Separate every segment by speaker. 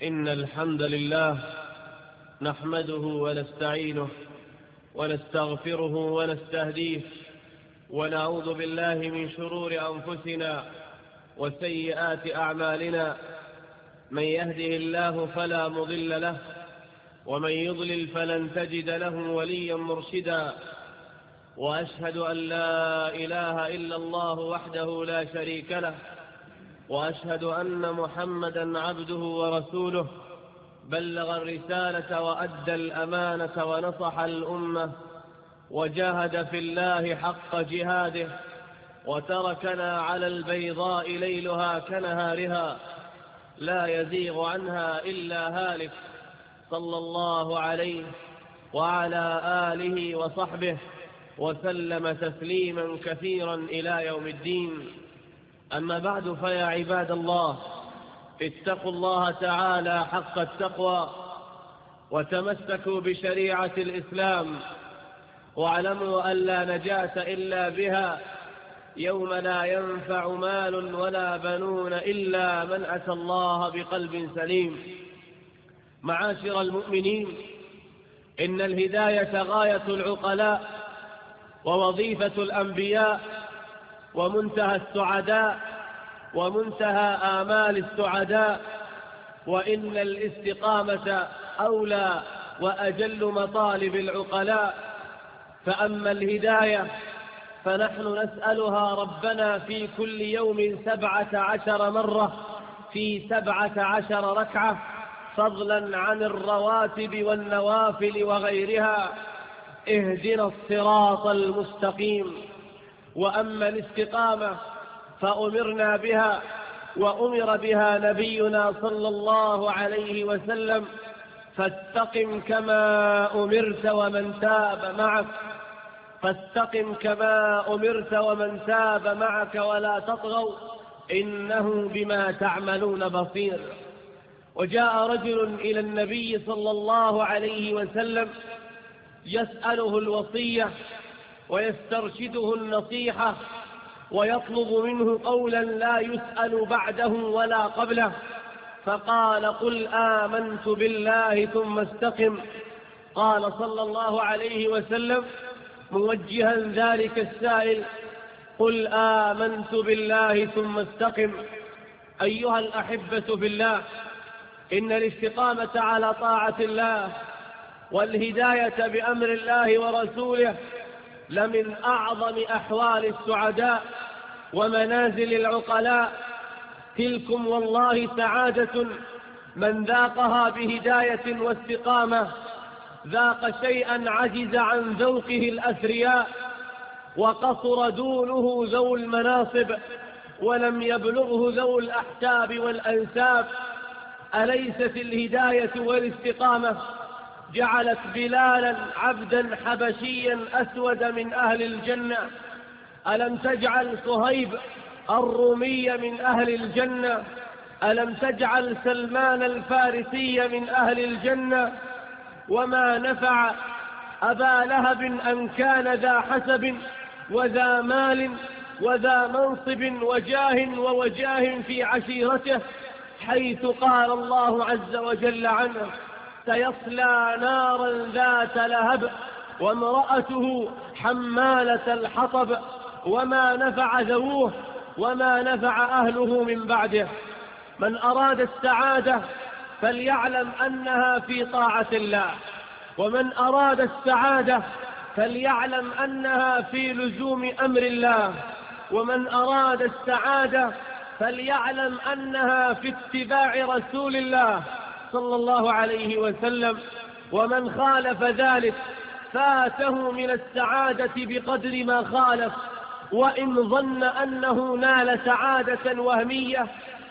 Speaker 1: إن الحمد لله نحمده ونستعينه ونستغفره ونستهديه ونعوذ بالله من شرور أنفسنا وسيئات أعمالنا. من يهده الله فلا مضل له ومن يضلل فلن تجد له وليا مرشدا. وأشهد أن لا إله إلا الله وحده لا شريك له، وأشهد أن محمدا عبده ورسوله، بلغ الرسالة وأدى الأمانة ونصح الأمة وجاهد في الله حق جهاده، وتركنا على البيضاء ليلها كنهارها لا يزيغ عنها إلا هالك، صلى الله عليه وعلى آله وصحبه وسلم تسليما كثيرا إلى يوم الدين. أما بعد، فيا عباد الله، اتقوا الله تعالى حق التقوى وتمسكوا بشريعة الإسلام، واعلموا أن لا نجاة إلا بها يوم لا ينفع مال ولا بنون إلا من أتى الله بقلب سليم. معاشر المؤمنين، إن الهداية غاية العقلاء ووظيفة الأنبياء ومنتهى السعداء ومنتهى آمال السعداء، وإن الاستقامة أولى وأجل مطالب العقلاء. فأما الهداية فنحن نسألها ربنا في كل يوم 17 مرة في 17 ركعة، فضلا عن الرواتب والنوافل وغيرها. اهدنا الصراط المستقيم. وأما الاستقامة فأمرنا بها وأمر بها نبينا صلى الله عليه وسلم: فاستقم كما أمرت ومن تاب معك، فاستقم كما أمرت ومن تاب معك ولا تطغوا إنه بما تعملون بصير. وجاء رجل إلى النبي صلى الله عليه وسلم يسأله الوصية ويسترشده النصيحة ويطلب منه قولا لا يسأل بعده ولا قبله، فقال: قل آمنت بالله ثم استقم. قال صلى الله عليه وسلم موجها ذلك السائل: قل آمنت بالله ثم استقم. أيها الأحبة بالله، إن الاستقامة على طاعة الله والهداية بأمر الله ورسوله لمن أعظم أحوال السعداء ومنازل العقلاء. تلكم والله سعادة من ذاقها بهداية واستقامة، ذاق شيئا عجز عن ذوقه الأثرياء، وقصر دونه ذو المناصب، ولم يبلغه ذو الأحساب والأنساب. أليست الهداية والاستقامة جعلت بلالا عبدا حبشيا أسود من أهل الجنة؟ ألم تجعل صهيب الرومي من أهل الجنة؟ ألم تجعل سلمان الفارسي من أهل الجنة؟ وما نفع أبا لهب أن كان ذا حسب وذا مال وذا منصب وجاه ووجاه في عشيرته، حيث قال الله عز وجل عنه: سيصلى نارا ذات لهب وامرأته حمالة الحطب. وما نفع ذووه وما نفع أهله من بعده. من أراد السعادة فليعلم أنها في طاعة الله، ومن أراد السعادة فليعلم أنها في لزوم أمر الله، ومن أراد السعادة فليعلم أنها في اتباع رسول الله صلى الله عليه وسلم. ومن خالف ذلك فاته من السعادة بقدر ما خالف، وإن ظن أنه نال سعادة وهمية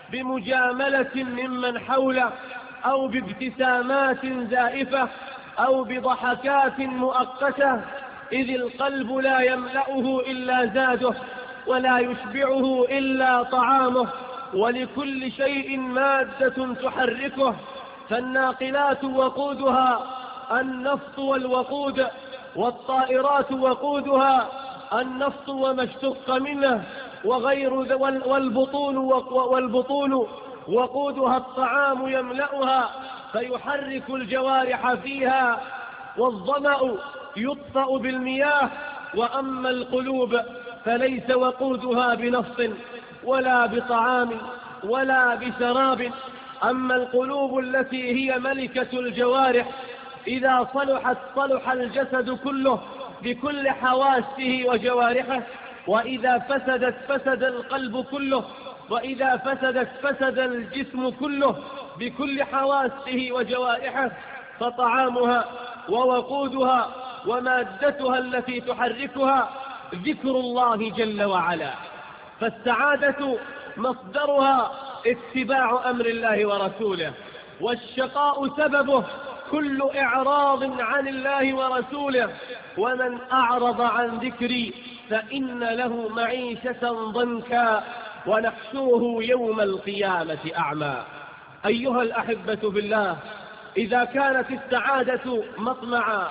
Speaker 1: بمجاملة ممن حوله أو بابتسامات زائفة أو بضحكات مؤقتة، إذ القلب لا يملأه إلا زاده ولا يشبعه إلا طعامه، ولكل شيء مادة تحركه، فالناقلات وقودها النفط والوقود، والطائرات وقودها النفط وما اشتق منه، والبطون وقودها الطعام يملأها فيحرك الجوارح فيها، والظمأ يطفأ بالمياه. وأما القلوب فليس وقودها بنص ولا بطعام ولا بشراب. أما القلوب التي هي ملكة الجوارح إذا صلحت صلح الجسد كله بكل حواسه وجوارحه، وإذا فسدت فسد القلب كله، وإذا فسدت فسد الجسم كله بكل حواسه وجوارحه. فطعامها ووقودها ومادتها التي تحركها ذكر الله جل وعلا. فالسعادة مصدرها اتباع أمر الله ورسوله، والشقاء سببه كل إعراض عن الله ورسوله. ومن أعرض عن ذكري فإن له معيشة ضنكا ونحشره يوم القيامة أعمى. أيها الأحبة بالله، إذا كانت السعادة مطمعا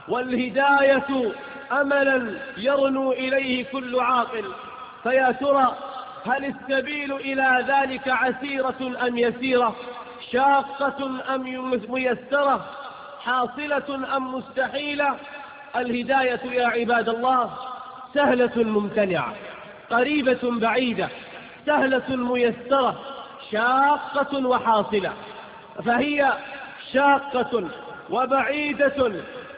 Speaker 1: والهداية أملا يرنو إليه كل عاقل، فيا ترى هل السبيل إلى ذلك عسيرة أم يسيرة، شاقة أم ميسرة، حاصلة أم مستحيلة؟ الهداية يا عباد الله سهلة ممتنعة، قريبة بعيدة، سهلة ميسرة، شاقة وحاصلة. فهي شاقة وبعيدة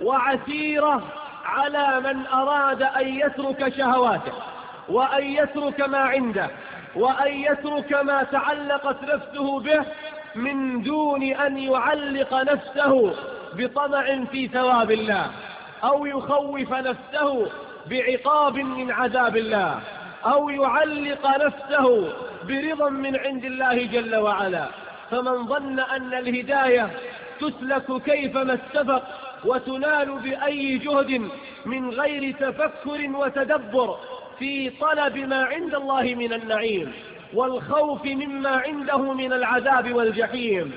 Speaker 1: وعسيرة على من أراد أن يترك شهواته، وأن يترك ما عنده، وأن يترك ما تعلقت نفسه به، من دون أن يعلق نفسه بطمع في ثواب الله، أو يخوف نفسه بعقاب من عذاب الله، أو يعلق نفسه برضا من عند الله جل وعلا. فمن ظن أن الهداية تسلك كيفما اتفق وتنال بأي جهد من غير تفكر وتدبر في طلب ما عند الله من النعيم، والخوف مما عنده من العذاب والجحيم،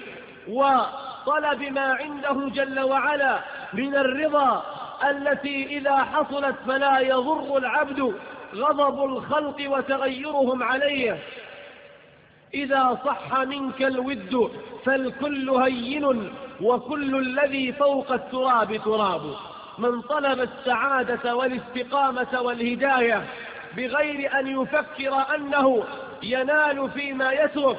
Speaker 1: وطلب ما عنده جل وعلا من الرضا التي إذا حصلت فلا يضر العبد غضب الخلق وتغيرهم عليه. إذا صح منك الود فالكل هين، وكل الذي فوق التراب تراب. من طلب السعادة والاستقامة والهداية بغير أن يفكر أنه ينال فيما يترك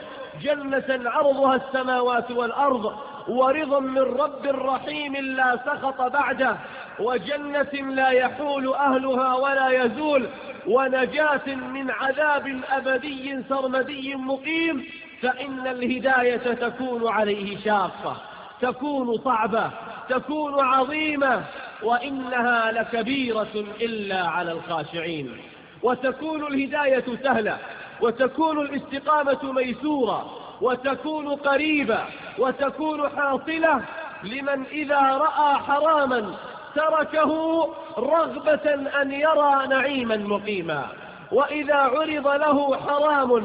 Speaker 1: جنة عرضها السماوات والأرض، ورضا من رب رحيم لا سخط بعده، وجنة لا يحول أهلها ولا يزول، ونجاة من عذاب أبدي سرمدي مقيم، فإن الهداية تكون عليه شاقة، تكون صعبة، تكون عظيمة، وإنها لكبيرة إلا على الخاشعين. وتكون الهداية سهلة، وتكون الاستقامة ميسورة، وتكون قريبة، وتكون حاصلة لمن إذا رأى حراما تركه رغبة أن يرى نعيما مقيما، وإذا عرض له حرام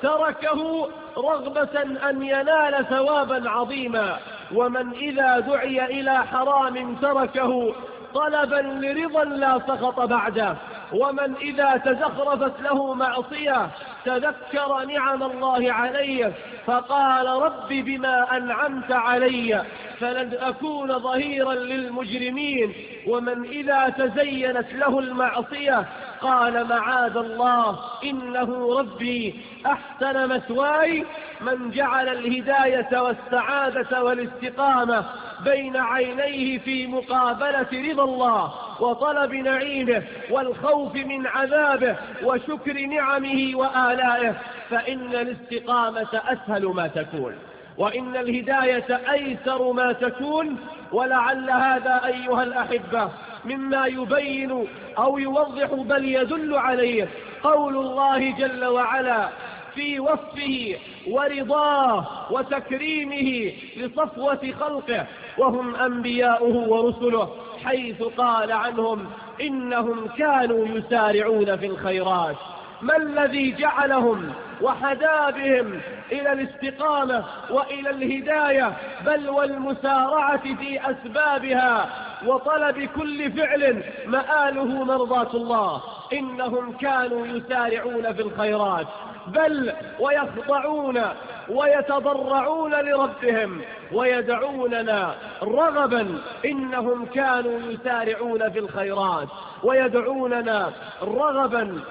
Speaker 1: تركه رغبة أن ينال ثوابا عظيما، ومن إذا دعي إلى حرام تركه طلبا لرضا لا سخط بعده، ومن إذا تزخرفت له معصية تذكر نعم الله عليه فقال رب بما أنعمت علي فلن أكون ظهيرا للمجرمين، ومن إذا تزينت له المعصية قال معاذ الله إنه ربي أحسن مثواي. من جعل الهداية والسعادة والاستقامة بين عينيه في مقابلة رضا الله وطلب نعيمه والخوف من عذابه وشكر نعمه وآلائه، فإن الاستقامة أسهل ما تكون، وإن الهداية أيسر ما تكون. ولعل هذا أيها الأحبة مما يبين أو يوضح بل يدل عليه قول الله جل وعلا في وصفه ورضاه وتكريمه لصفوة خلقه وهم أنبياؤه ورسله، حيث قال عنهم إنهم كانوا يسارعون في الخيرات. ما الذي جعلهم وحدا بهم إلى الاستقامة وإلى الهداية بل والمسارعة في أسبابها وطلب كل فعل مآله مرضاة الله؟ إنهم كانوا يسارعون في الخيرات، بل ويخضعون ويتضرعون لربهم ويدعوننا رغبا، إنهم كانوا يسارعون في الخيرات ويدعوننا رغبا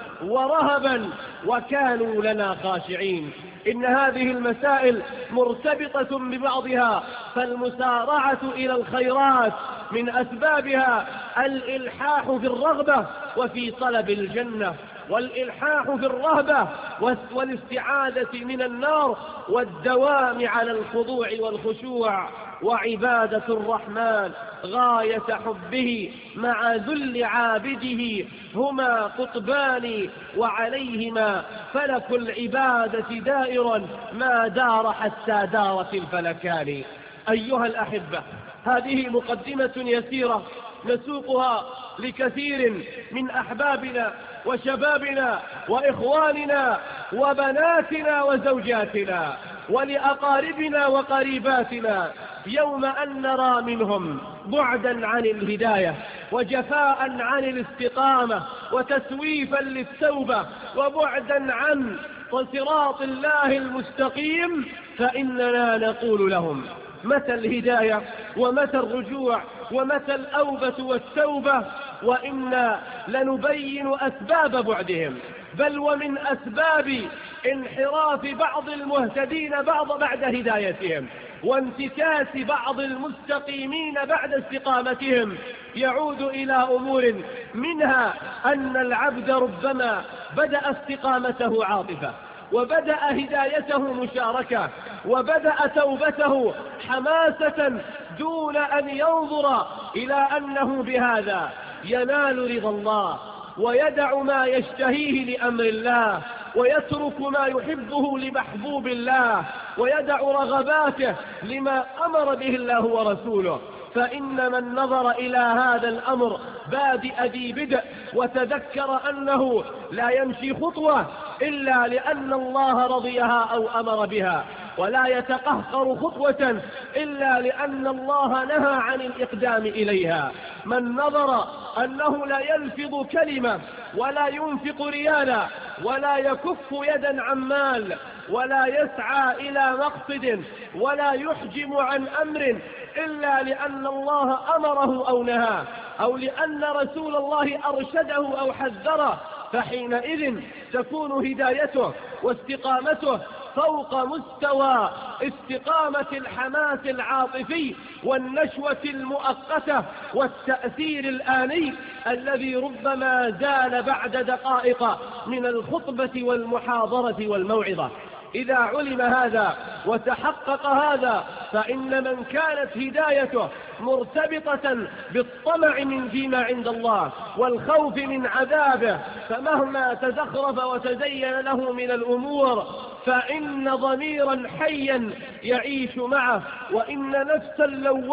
Speaker 1: ورهبا وكانوا لنا خاشعين. إن هذه المسائل مرتبطة ببعضها، فالمسارعة إلى الخيرات من أسبابها الإلحاح في الرغبة وفي طلب الجنة، والإلحاح في الرهبة والاستعاذة من النار، والدوام على الخضوع والخشوع وعبادة الرحمن غاية حبه مع ذل عابده هما قطبان وعليهما فلك العبادة دائر ما دار حتى دارت الفلكان. أيها الأحبة، هذه مقدمة يسيرة نسوقها لكثير من أحبابنا وشبابنا وإخواننا وبناتنا وزوجاتنا ولأقاربنا وقريباتنا، يوم أن نرى منهم بعدا عن الهداية وجفاء عن الاستقامة وتسويفا للتوبة وبعدا عن صراط الله المستقيم، فإننا نقول لهم: متى الهداية ومتى الرجوع ومتى الأوبة والتوبة؟ وإنا لنبين أسباب بعدهم، بل ومن أسباب انحراف بعض المهتدين بعد هدايتهم وانتكاس بعض المستقيمين بعد استقامتهم يعود إلى أمور منها أن العبد ربما بدأ استقامته عاطفة، وبدأ هدايته مشاركة، وبدأ توبته حماسة، دون أن ينظر إلى أنه بهذا ينال رضا الله ويدع ما يشتهيه لأمر الله ويترك ما يحبه لمحبوب الله ويدع رغباته لما أمر به الله ورسوله. فإن من نظر إلى هذا الأمر بادئ ذي بدء وتذكر أنه لا يمشي خطوة إلا لأن الله رضيها أو أمر بها، ولا يتقهقر خطوة إلا لأن الله نهى عن الإقدام إليها، من نظر أنه لا يلفظ كلمة ولا ينفق ريالا ولا يكف يدا عن مال ولا يسعى إلى مقصد ولا يحجم عن أمر إلا لأن الله أمره أو نهاه أو لأن رسول الله أرشده أو حذره، فحينئذ تكون هدايته واستقامته فوق مستوى استقامة الحماس العاطفي والنشوة المؤقتة والتأثير الآني الذي ربما زال بعد دقائق من الخطبة والمحاضرة والموعظة. إذا علم هذا وتحقق هذا، فإن من كانت هدايته مرتبطة بالطمع فيما عند الله والخوف من عذابه، فمهما تزخرف وتزين له من الأمور فإن ضميرا حيا يعيش معه، وإن نفسا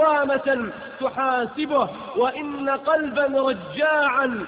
Speaker 1: لوامة تحاسبه، وإن قلبا رجاعا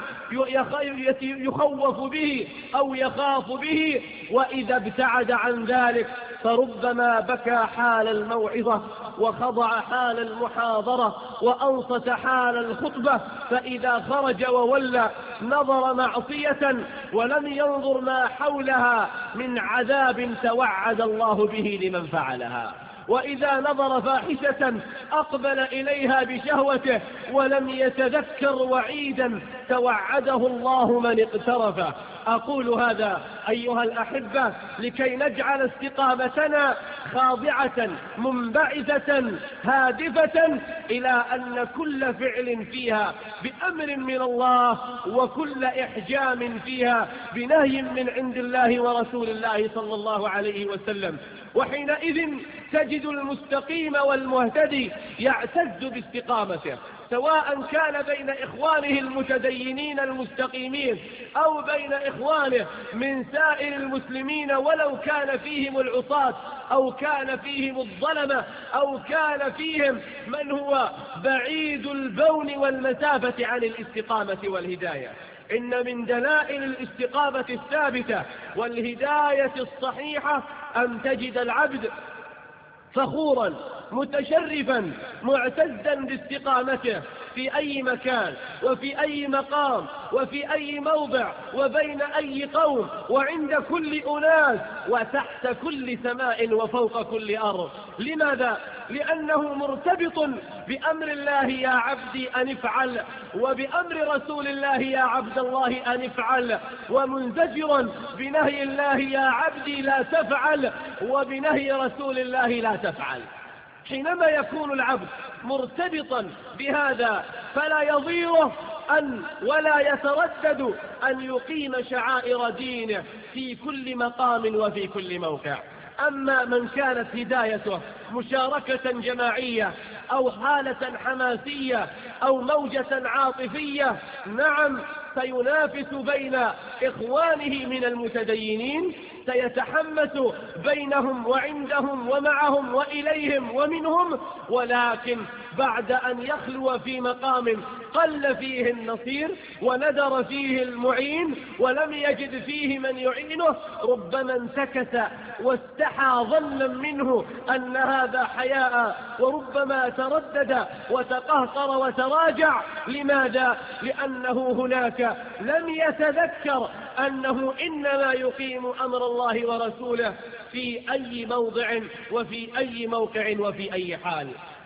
Speaker 1: يخوف به أو يخاف به، وإذا ابتعد عن ذلك فربما بكى حال الموعظة وخضع حال المحاضرة وأنصت حال الخطبة، فإذا خرج وولى نظر معصية ولم ينظر ما حولها من عذاب توعد الله به لمن فعلها، وإذا نظر فاحشة أقبل إليها بشهوته ولم يتذكر وعيدا توعده الله من اقترفه. أقول هذا أيها الأحبة لكي نجعل استقامتنا خاضعة منبعثة هادفة إلى أن كل فعل فيها بأمر من الله وكل إحجام فيها بنهي من عند الله ورسول الله صلى الله عليه وسلم. وحينئذ تجد المستقيم والمهتدي يعتز باستقامته، سواء كان بين إخوانه المتدينين المستقيمين أو بين إخوانه من سائر المسلمين، ولو كان فيهم العصاة أو كان فيهم الظلمة أو كان فيهم من هو بعيد البون والمسافة عن الاستقامة والهداية. إن من دلائل الاستقامة الثابتة والهداية الصحيحة أن تجد العبد فخورا متشرفا معتزا باستقامته في أي مكان وفي أي مقام وفي أي موضع وبين أي قوم وعند كل أناس وتحت كل سماء وفوق كل أرض. لماذا؟ لأنه مرتبط بأمر الله يا عبدي أن افعل، وبأمر رسول الله يا عبد الله أن افعل، ومنزجرا بنهي الله يا عبدي لا تفعل، وبنهي رسول الله لا تفعل. حينما يكون العبد مرتبطا بهذا فلا يضيره ولا يتردد أن يقيم شعائر دينه في كل مقام وفي كل موقع. أما من كانت هدايته مشاركة جماعية أو حالة حماسية أو موجة عاطفية، نعم سينافس بين إخوانه من المتدينين، سيتحمس بينهم وعندهم ومعهم وإليهم ومنهم، ولكن بعد أن يخلو في مقام قل فيه النصير وندر فيه المعين ولم يجد فيه من يعينه، ربما انتكس واستحى ظنا منه أن هذا حياء، وربما تردد وتقهقر وتراجع. لماذا؟ لأنه هناك لم يتذكر أنه إنما يقيم أمر الله ورسوله في أي موضع وفي أي موقع وفي أي حال.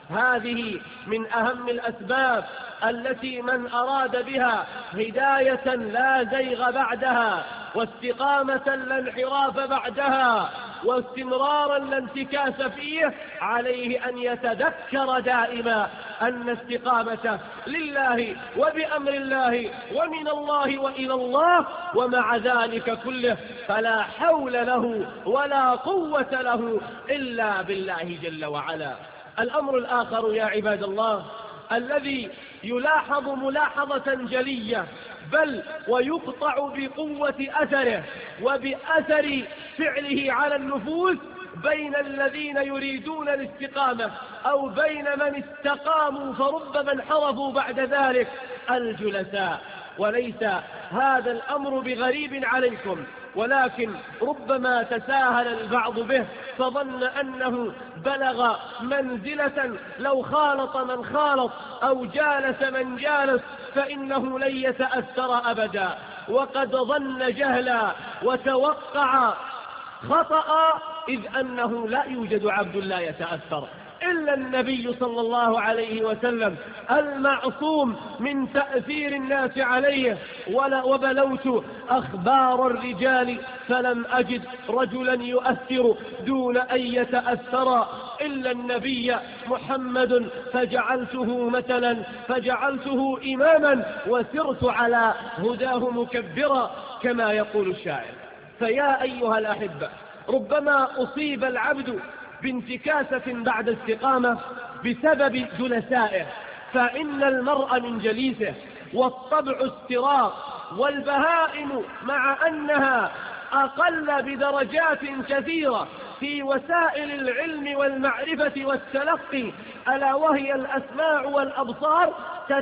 Speaker 1: هذه من أهم الأسباب التي من أراد بها هداية لا زيغ بعدها، واستقامة لا انحراف بعدها، واستمرارا لا انتكاس فيه، عليه أن يتذكر دائما أن استقامته لله وبأمر الله ومن الله وإلى الله، ومع ذلك كله فلا حول له ولا قوة له إلا بالله جل وعلا. الأمر الآخر يا عباد الله الذي يلاحظ ملاحظة جلية بل ويقطع بقوة أثره وبأثر فعله على النفوس بين الذين يريدون الاستقامة أو بين من استقاموا فربما انحرفوا بعد ذلك، الجلساء. وليس هذا الأمر بغريب عليكم، ولكن ربما تساهل البعض به فظن أنه بلغ منزلة لو خالط من خالط أو جالس من جالس فإنه لن يتأثر أبدا، وقد ظن جهلا وتوقع خطأ، إذ أنه لا يوجد عبد لا يتأثر إلا النبي صلى الله عليه وسلم المعصوم من تأثير الناس عليه. وبلوت أخبار الرجال فلم أجد رجلا يؤثر دون أن يتأثر إلا النبي محمد، فجعلته مثلا فجعلته إماما وسرت على هداه مكبرا كما يقول الشاعر. فيا أيها الأحبة، ربما أصيب العبد بانتكاسة بعد استقامة بسبب جلسائه، فإن المرء من جليسه، والطبع استراق، والبهائم مع أنها أقل بدرجات كثيرة في وسائل العلم والمعرفة والتلقي ألا وهي الأسماع والأبصار،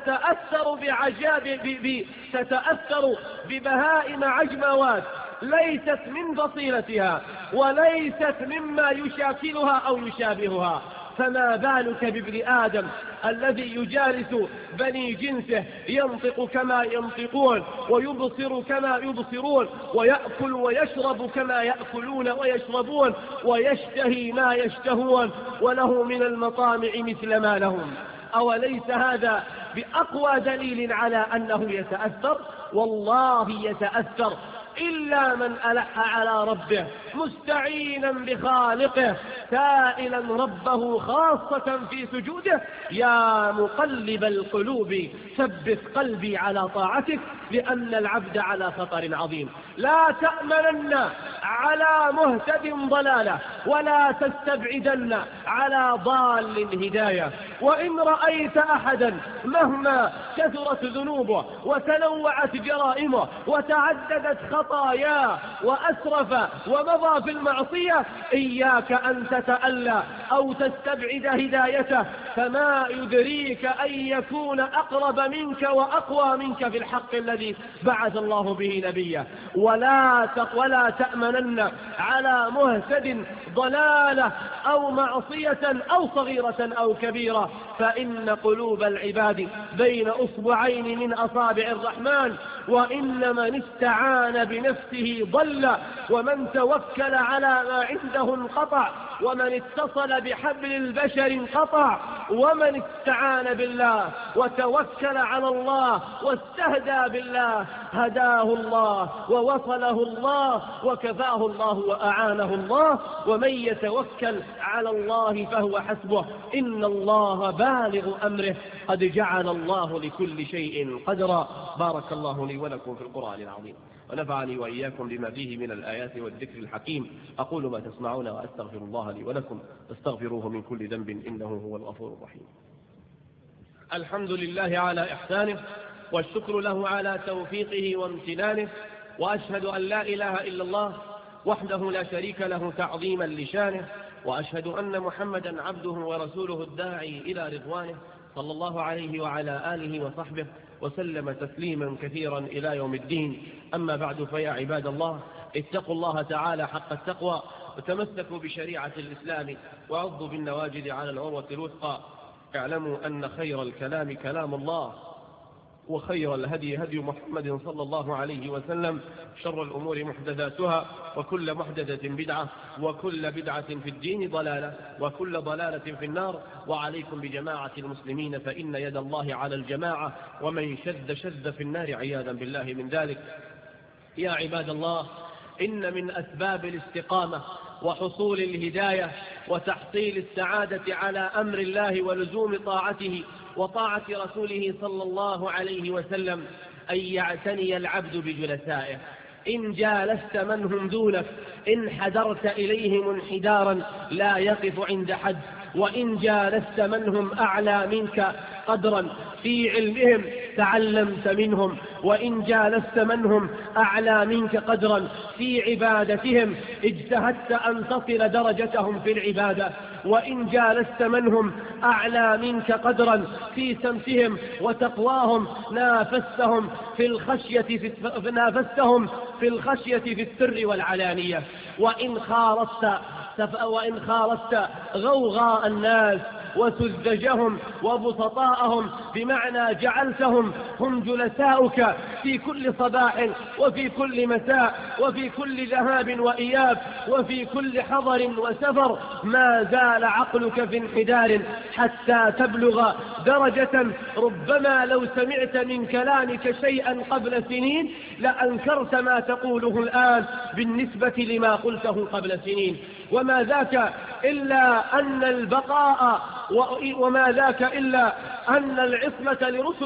Speaker 1: تتأثر ببهائم عجموات ليست من فصيلتها وليست مما يشاكلها أو يشابهها، فما بالك بابن آدم الذي يجالس بني جنسه، ينطق كما ينطقون ويبصر كما يبصرون ويأكل ويشرب كما يأكلون ويشربون ويشتهي ما يشتهون وله من المطامع مثل ما لهم. أوليس هذا بأقوى دليل على أنه يتأثر؟ والله يتأثر إلا من ألح على ربه مستعينا بخالقه سائلا ربه خاصة في سجوده: يا مقلب القلوب ثبت قلبي على طاعتك، لأن العبد على خطر عظيم. لا تأمنن على مهتد ضلالة ولا تستبعدن على ضال هداية. وإن رأيت أحدا مهما كثرت ذنوبه وتنوعت جرائمه وتعددت خطاياه وأسرف ومضى في المعصية، إياك أن تتألى أو تستبعد هدايته، فما يدريك أن يكون أقرب منك وأقوى منك في الحق الذي بعث الله به نبيه. ولا تأمنن على مهتد ضلالة أو معصية أو صغيرة أو كبيرة، فإن قلوب العباد بين أصبعين من أصابع الرحمن، وإن من استعان بنفسه ضل، ومن توكل على ما عنده انقطع، ومن اتصل بحبل البشر انقطع، ومن استعان بالله وتوكل على الله واستهدى بالله هداه الله ووصله الله وكفاه الله وأعانه الله. ومن يتوكل على الله فهو حسبه، إن الله بالغ أمره، قد جعل الله لكل شيء قدرا. بارك الله لي ولكم في القرآن العظيم، ونفعني وإياكم بما فيه من الآيات والذكر الحكيم. أقول ما تسمعون وأستغفر الله لي ولكم، استغفروه من كل ذنب إنه هو الغفور الرحيم. الحمد لله على إحسانه، والشكر له على توفيقه وامتنانه، وأشهد أن لا إله إلا الله وحده لا شريك له تعظيما لشانه، وأشهد أن محمدا عبده ورسوله الداعي إلى رضوانه، صلى الله عليه وعلى آله وصحبه وسلم تسليما كثيرا إلى يوم الدين. أما بعد، فيا عباد الله، اتقوا الله تعالى حق التقوى، وتمسكوا بشريعة الإسلام، وعضوا بالنواجذ على العروة الوثقى. اعلموا أن خير الكلام كلام الله، وخير الهدي هدي محمد صلى الله عليه وسلم، شر الأمور محدثاتها، وكل محدثة بدعة، وكل بدعة في الدين ضلالة، وكل ضلالة في النار. وعليكم بجماعة المسلمين، فإن يد الله على الجماعة، ومن شذ في النار عياذا بالله من ذلك. يا عباد الله، إن من أسباب الاستقامة وحصول الهداية وتحصيل السعادة على أمر الله ولزوم طاعته وطاعة رسوله صلى الله عليه وسلم أن يعتني العبد بجلسائه. إن جالست من هم دونك انحدرت إليهم انحدارا لا يقف عند حد، وإن جالست من هم أعلى منك قدرا في علمهم تعلمت منهم، وإن جالست من هم أعلى منك قدرا في عبادتهم اجتهدت أن تصل درجتهم في العبادة، وإن جالست من هم أعلى منك قدرا في سمتهم وتقواهم نافستهم في الخشية في السر والعلانية. وإن خالطت غوغاء الناس وسذجهم وبسطاءهم، بمعنى جعلتهم هم جلساؤك في كل صباح وفي كل مساء وفي كل ذهاب وإياب وفي كل حضر وسفر، ما زال عقلك في انحدار حتى تبلغ درجة ربما لو سمعت من كلامك شيئا قبل سنين لأنكرت ما تقوله الآن بالنسبة لما قلته قبل سنين. وما ذاك إلا أن العصمة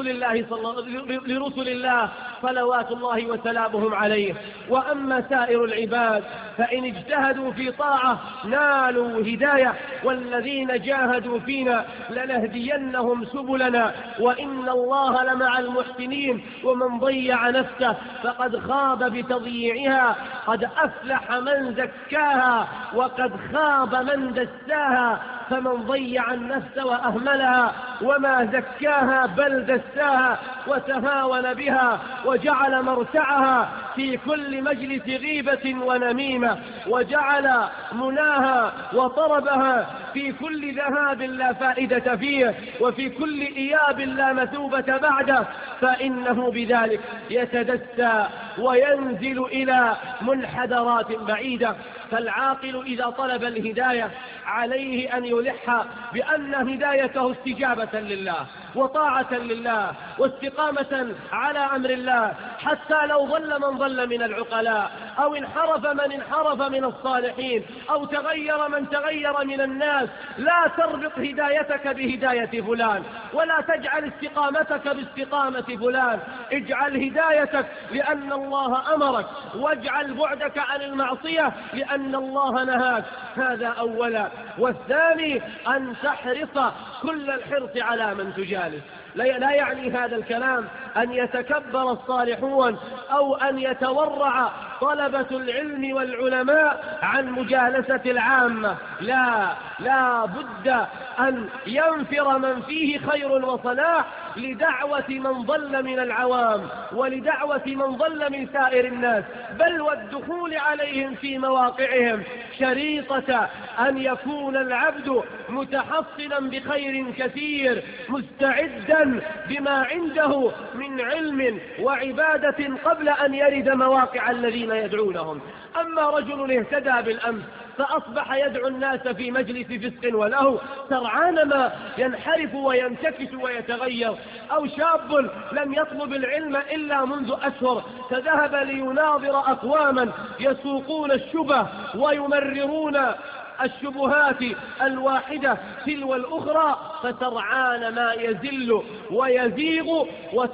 Speaker 1: لرسل الله صلوات الله وسلامهم عليه. وأما سائر العباد فإن اجتهدوا في طاعة نالوا هداية، والذين جاهدوا فينا لنهدينهم سبلنا، وإن الله لمع المحسنين. ومن ضيع نفسه فقد خاب بتضييعها، قد أفلح من زكاها وقد خاب من دساها. فمن ضيع النفس وأهملها وما زكاها بل دساها وتهاون بها، وجعل مرتعها في كل مجلس غيبة ونميمة، وجعل مناها وطربها في كل ذهاب لا فائدة فيه، وفي كل إياب لا مثوبة بعده، فإنه بذلك يتدسى وينزل إلى منحدرات بعيدة. فالعاقل إذا طلب الهداية عليه أن يلح بأن هدايته استجابة لله وطاعة لله واستقامة على أمر الله، حتى لو ضل من ضل من العقلاء، أو انحرف من انحرف من الصالحين، أو تغير من تغير من الناس. لا تربط هدايتك بهداية فلان، ولا تجعل استقامتك باستقامة فلان. اجعل هدايتك لأن الله أمرك، واجعل بعدك عن المعصية لأن الله نهاك. هذا أولا. والثاني أن تحرص كل الحرص على من تجالس. المجالس. لا يعني هذا الكلام أن يتكبر الصالحون أو أن يتورع طلبة العلم والعلماء عن مجالسة العامة، لا بد أن ينفر من فيه خير وصلاح لدعوة من ضل من العوام ولدعوة من ضل من سائر الناس، بل والدخول عليهم في مواقعهم شريطة أن يكون العبد متحصنا بخير كثير مستعدا بما عنده من علم وعبادة قبل أن يرد مواقع الذين يدعونهم. أما رجل اهتدى بالأمس فأصبح يدعو الناس في مجلس فسق وله سرعان ما ينحرف وينتكس ويتغير، أو شاب لم يطلب العلم إلا منذ أشهر فذهب ليناظر أقواما يسوقون الشبه ويمررون الشبهات الواحدة تلو الأخرى، فسرعان ما يزل ويزيغ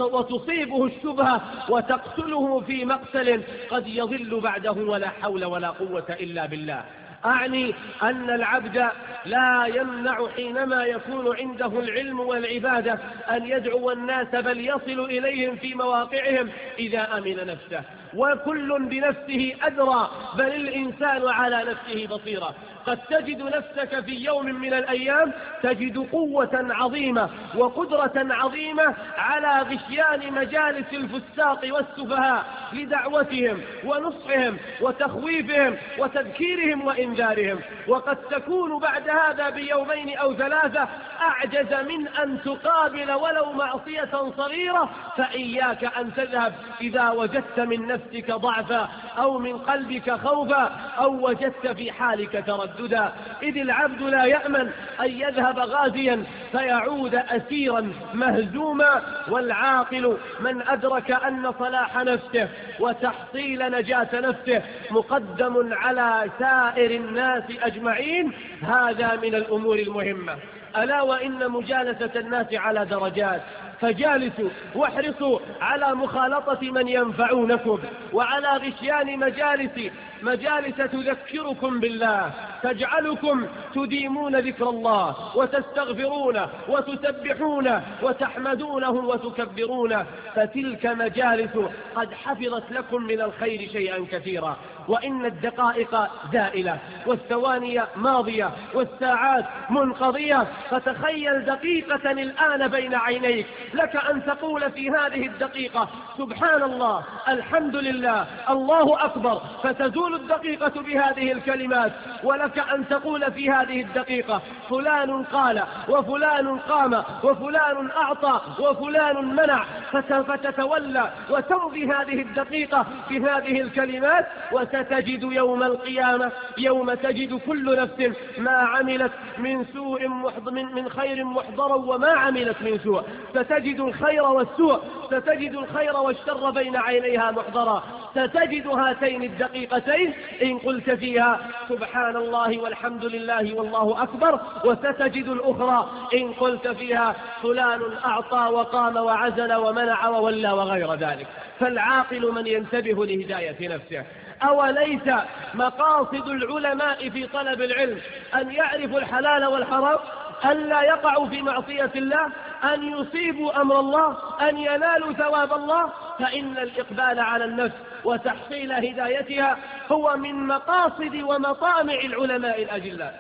Speaker 1: وتصيبه الشبهة وتقتله في مقتل قد يضل بعده ولا حول ولا قوة إلا بالله. أعني أن العبد لا يمنع حينما يكون عنده العلم والعبادة أن يدعو الناس بل يصل إليهم في مواقعهم إذا أمن نفسه، وكل بنفسه أدرى، بل الإنسان على نفسه بصيرة. قد تجد نفسك في يوم من الأيام تجد قوة عظيمة وقدرة عظيمة على غشيان مجالس الفساق والسفهاء لدعوتهم ونصحهم وتخويفهم وتذكيرهم وإنذارهم، وقد تكون بعد هذا بيومين أو ثلاثة أعجز من أن تقابل ولو معصية صغيرة، فإياك أن تذهب إذا وجدت من نفسك ضعفا أو من قلبك خوفا أو وجدت في حالك ترددا، إذ العبد لا يأمن أن يذهب غازيا فيعود أسيرا مهزوما، والعاقل من أدرك أن صلاح نفسه وتحصيل نجاة نفسه مقدم على سائر الناس أجمعين. هذا من الأمور المهمة. ألا وإن مجالسة الناس على درجات، فجالسوا واحرصوا على مخالطة من ينفعونكم وعلى غشيان مجالس تذكركم بالله، تجعلكم تديمون ذكر الله وتستغفرونه وتسبحونه وتحمدونه وتكبرونه، فتلك مجالس قد حفظت لكم من الخير شيئا كثيرا. وإن الدقائق زائلة والثواني ماضية والساعات منقضية، فتخيل دقيقة الآن بين عينيك، لك أن تقول في هذه الدقيقة سبحان الله، الحمد لله، الله أكبر، فتزول الدقيقة بهذه الكلمات، ولك أن تقول في هذه الدقيقة فلان قال وفلان قام وفلان أعطى وفلان منع، فتتولى وتمضي هذه الدقيقة في هذه الكلمات، وستجد يوم القيامة يوم تجد كل نفس ما عملت من سوء من خير محضرا وما عملت من سوء، ستجد الخير والسوء، ستجد الخير والشر بين عينيها محضرا، ستجد هاتين الدقيقتين إن قلت فيها سبحان الله والحمد لله والله أكبر، وستجد الأخرى إن قلت فيها فلان أعطى وقام وعزل ومنع وولى وغير ذلك. فالعاقل من ينتبه لهداية نفسه. أوليس مقاصد العلماء في طلب العلم أن يعرفوا الحلال والحرام، أن لا يقعوا في معصية الله، أن يصيبوا أمر الله، أن ينالوا ثواب الله؟ فإن الإقبال على النفس وتحصيل هدايتها هو من مقاصد ومطامع العلماء الأجلاء.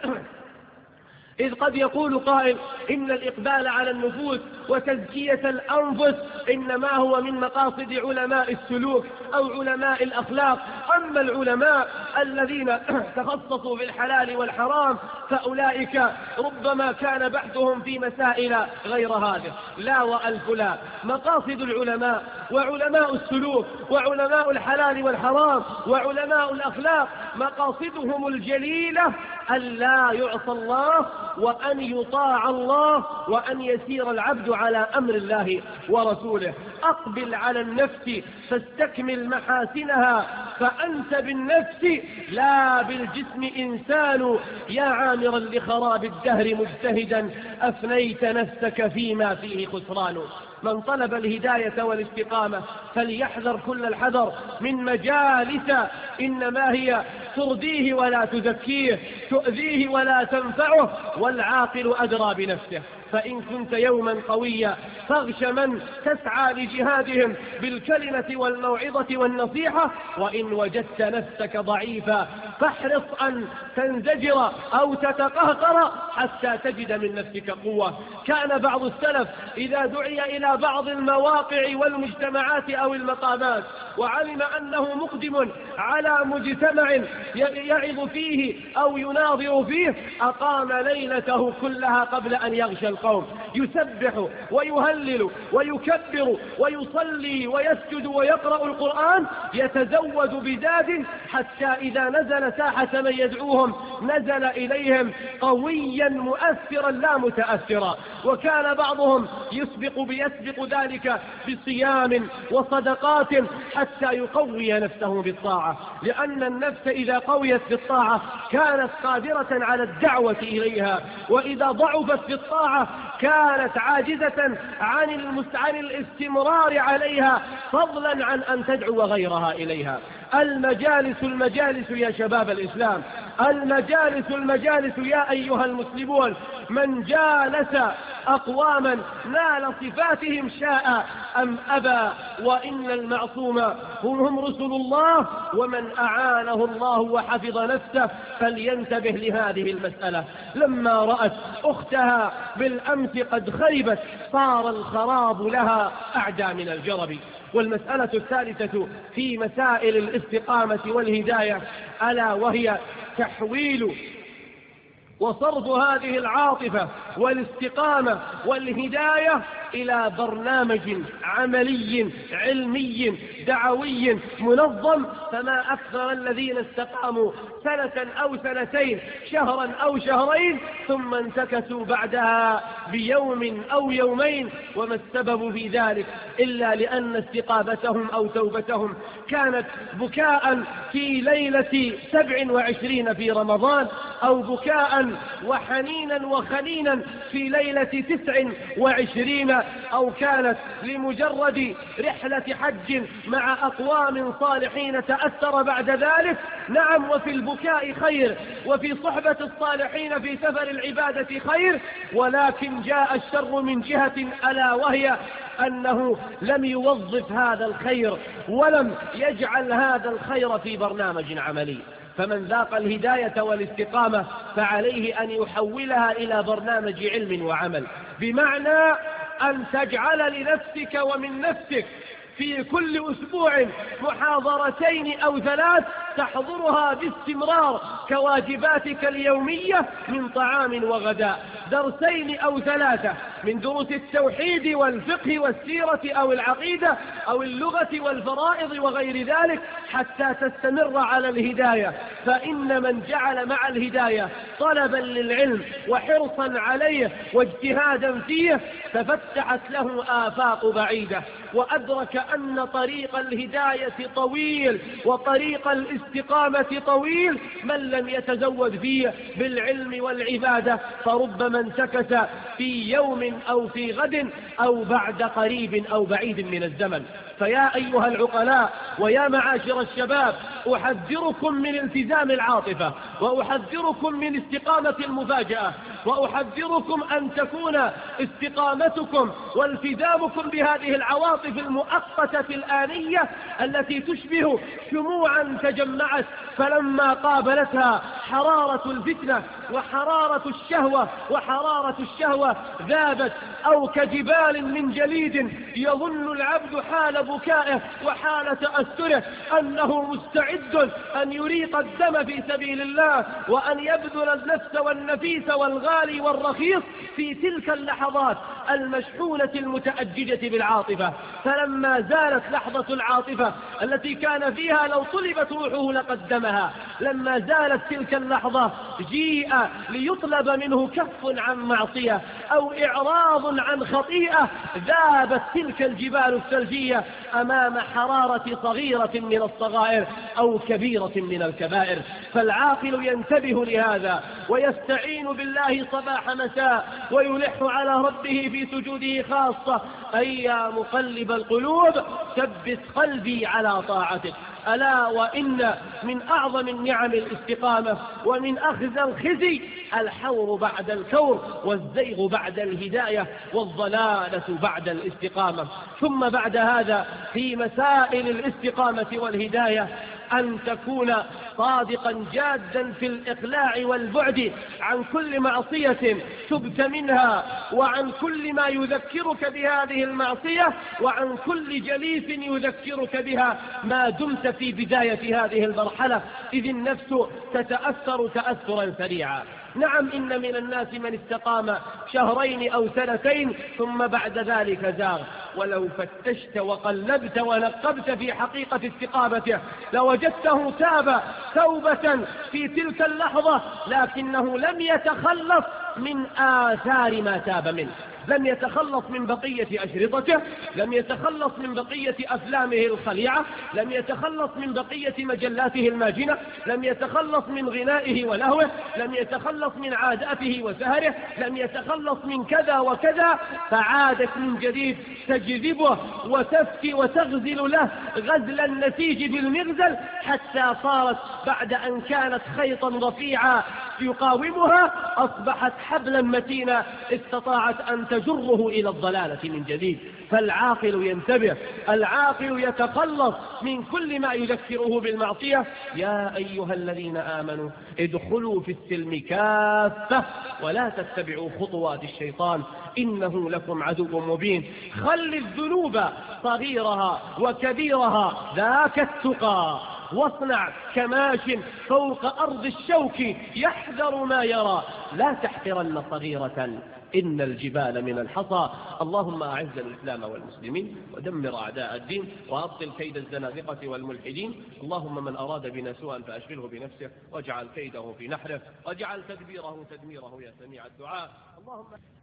Speaker 1: إذ قد يقول قائل إن الإقبال على النفوس وتزكية الأنفس إنما هو من مقاصد علماء السلوك أو علماء الأخلاق، أما العلماء الذين تخصصوا في الحلال والحرام فأولئك ربما كان بحثهم في مسائل غير هذه. لا وألف لا، مقاصد العلماء وعلماء السلوك وعلماء الحلال والحرام وعلماء الأخلاق مقاصدهم الجليلة أن لا يعصى الله وأن يطاع الله وأن يسير العبد على أمر الله ورسوله. أقبل على النفس فاستكمل محاسنها، فأنت بالنفس لا بالجسم إنسان، يا عامرا لخراب الدهر مجتهدا أفنيت نفسك فيما فيه خسران. من طلب الهداية والاستقامة فليحذر كل الحذر من مجالس إنما هي ترديه ولا تزكيه، تؤذيه ولا تنفعه، والعاقل أدرى بنفسه. فإن كنت يوما قويا فاغش من تسعى لجهادهم بالكلمة والموعظة والنصيحة، وإن وجدت نفسك ضعيفا فاحرص أن تنزجر أو تتقهقر حتى تجد من نفسك قوة. كان بعض السلف إذا دعي إلى بعض المواقع والمجتمعات أو المقامات وعلم أنه مقدم على مجتمع يعظ فيه أو يناظر فيه أقام ليلته كلها قبل أن يغشى القوم، يسبح ويهلل ويكبر ويصلي ويسجد ويقرأ القرآن، يتزود بزاد حتى إذا نزل ساحة من يدعوهم نزل إليهم قويا مؤثرا لا متأثرا. وكان بعضهم يسبق ذلك بصيام وصدقات حتى يقوي نفسه بالطاعة، لأن النفس إذا قويت بالطاعة كانت قادرة على الدعوة إليها، وإذا ضعفت بالطاعة كانت عاجزة عن الاستمرار عليها، فضلا عن أن تدعو غيرها إليها. المجالس يا شباب الإسلام، المجالس يا أيها المسلمون، من جالس أقواما نال صفاتهم شاء أم أبى، وإن المعصوم هم رسل الله، ومن أعانه الله وحفظ نفسه فلينتبه لهذه المسألة. لما رأت أختها بالأمس قد خربت صار الخراب لها أعدى من الجرب. والمسألة الثالثة في مسائل الاستقامة والهداية ألا وهي تحويل وصرف هذه العاطفة والاستقامة والهداية إلى برنامج عملي علمي دعوي منظم. فما أكثر الذين استقاموا سنة أو سنتين، شهرا أو شهرين، ثم انتكسوا بعدها بيوم أو يومين، وما السبب في ذلك إلا لأن استقامتهم أو توبتهم كانت بكاء في ليلة 27 في رمضان، أو بكاء وحنينا وخنينا في ليلة 29، أو كانت لمجرد رحلة حج مع أقوام صالحين تأثر بعد ذلك. نعم، وفي البكاء خير، وفي صحبة الصالحين في سفر العبادة خير، ولكن جاء الشر من جهة ألا وهي أنه لم يوظف هذا الخير ولم يجعل هذا الخير في برنامج عملي. فمن ذاق الهداية والاستقامة فعليه أن يحولها إلى برنامج علم وعمل، بمعنى أن تجعل لنفسك ومن نفسك في كل أسبوع محاضرتين أو 3 تحضرها باستمرار كواجباتك اليومية من طعام وغداء، 2 أو 3 من دروس التوحيد والفقه والسيرة أو العقيدة أو اللغة والفرائض وغير ذلك، حتى تستمر على الهداية. فإن من جعل مع الهداية طلبا للعلم وحرصا عليه واجتهادا فيه تفتحت له آفاق بعيدة، وأدرك أن طريق الهداية طويل وطريق الاستقامة طويل. من لم يتزود فيه بالعلم والعبادة فربما انتكس في يوم أو في غد أو بعد قريب أو بعيد من الزمن. فيا أيها العقلاء ويا معاشر الشباب، أحذركم من التزام العاطفة، وأحذركم من استقامة المفاجأة، وأحذركم أن تكون استقامتكم والتزامكم بهذه العواطف المؤقتة الآنية التي تشبه شموعا تجمعت فلما قابلتها حرارة الفتنة وحرارة الشهوة ذابت، أو كجبال من جليد يظن العبد حال بكائه وحال تأثره أنه مستعد أن يريق الدم في سبيل الله، وأن يبذل النفس والنفيس والغالي والرخيص في تلك اللحظات المشحونة المتأججة بالعاطفة. فلما زالت لحظة العاطفة التي كان فيها لو طلبت روحه لقدمها، لما زالت تلك اللحظة جيء ليطلب منه كف عن معصية أو إعراض عن خطيئة ذابت تلك الجبال الثلجية أمام حرارة صغيرة من الصغائر أو كبيرة من الكبائر. فالعاقل ينتبه لهذا ويستعين بالله صباح مساء ويلح على ربه في سجوده خاصة: أي يا مقلب القلوب ثبت قلبي على طاعتك. ألا وإن من أعظم النعم الاستقامة، ومن أخزى الخزي الحور بعد الكور، والزيغ بعد الهداية، والضلالة بعد الاستقامة. ثم بعد هذا في مسائل الاستقامة والهداية أن تكون صادقا جادا في الإقلاع والبعد عن كل معصية تبت منها، وعن كل ما يذكرك بهذه المعصية، وعن كل جليس يذكرك بها ما دمت في بداية هذه المرحلة، إذ النفس تتأثر تأثرا سريعا. نعم، إن من الناس من استقام شهرين أو سنتين ثم بعد ذلك زاغ، ولو فتشت وقلبت ونقبت في حقيقة استقامته لوجدته تاب توبة في تلك اللحظة، لكنه لم يتخلص من آثار ما تاب منه، لم يتخلص من بقية أشرطته، لم يتخلص من بقية أفلامه الخليعة، لم يتخلص من بقية مجلاته الماجنة، لم يتخلص من غنائه ولهوه، لم يتخلص من عاداته وسهره، لم يتخلص من كذا وكذا، فعادت من جديد تجذبه وتفتي وتغزل له غزل النسيج بالمغزل، حتى صارت بعد أن كانت خيطا رفيعا يقاومها أصبحت حبلا متينا استطاعت أن تجره إلى الضلالة من جديد. فالعاقل ينتبه، العاقل يتخلص من كل ما يذكره بالمعصية. يا أيها الذين آمنوا ادخلوا في السلم كافة ولا تتبعوا خطوات الشيطان إنه لكم عدو مبين. خل الذنوب صغيرها وكبيرها ذاك التقى، واصنع كماش فوق أرض الشوك يحذر ما يرى، لا تحقرن صغيرة إن الجبال من الحصى. اللهم أعز الإسلام والمسلمين ودمر أعداء الدين وأبطل كيد الزنادقة والملحدين. اللهم من أراد بنا سوءا فأشغله بنفسه واجعل كيده في نحره واجعل تدبيره تدميره يا سميع الدعاء. اللهم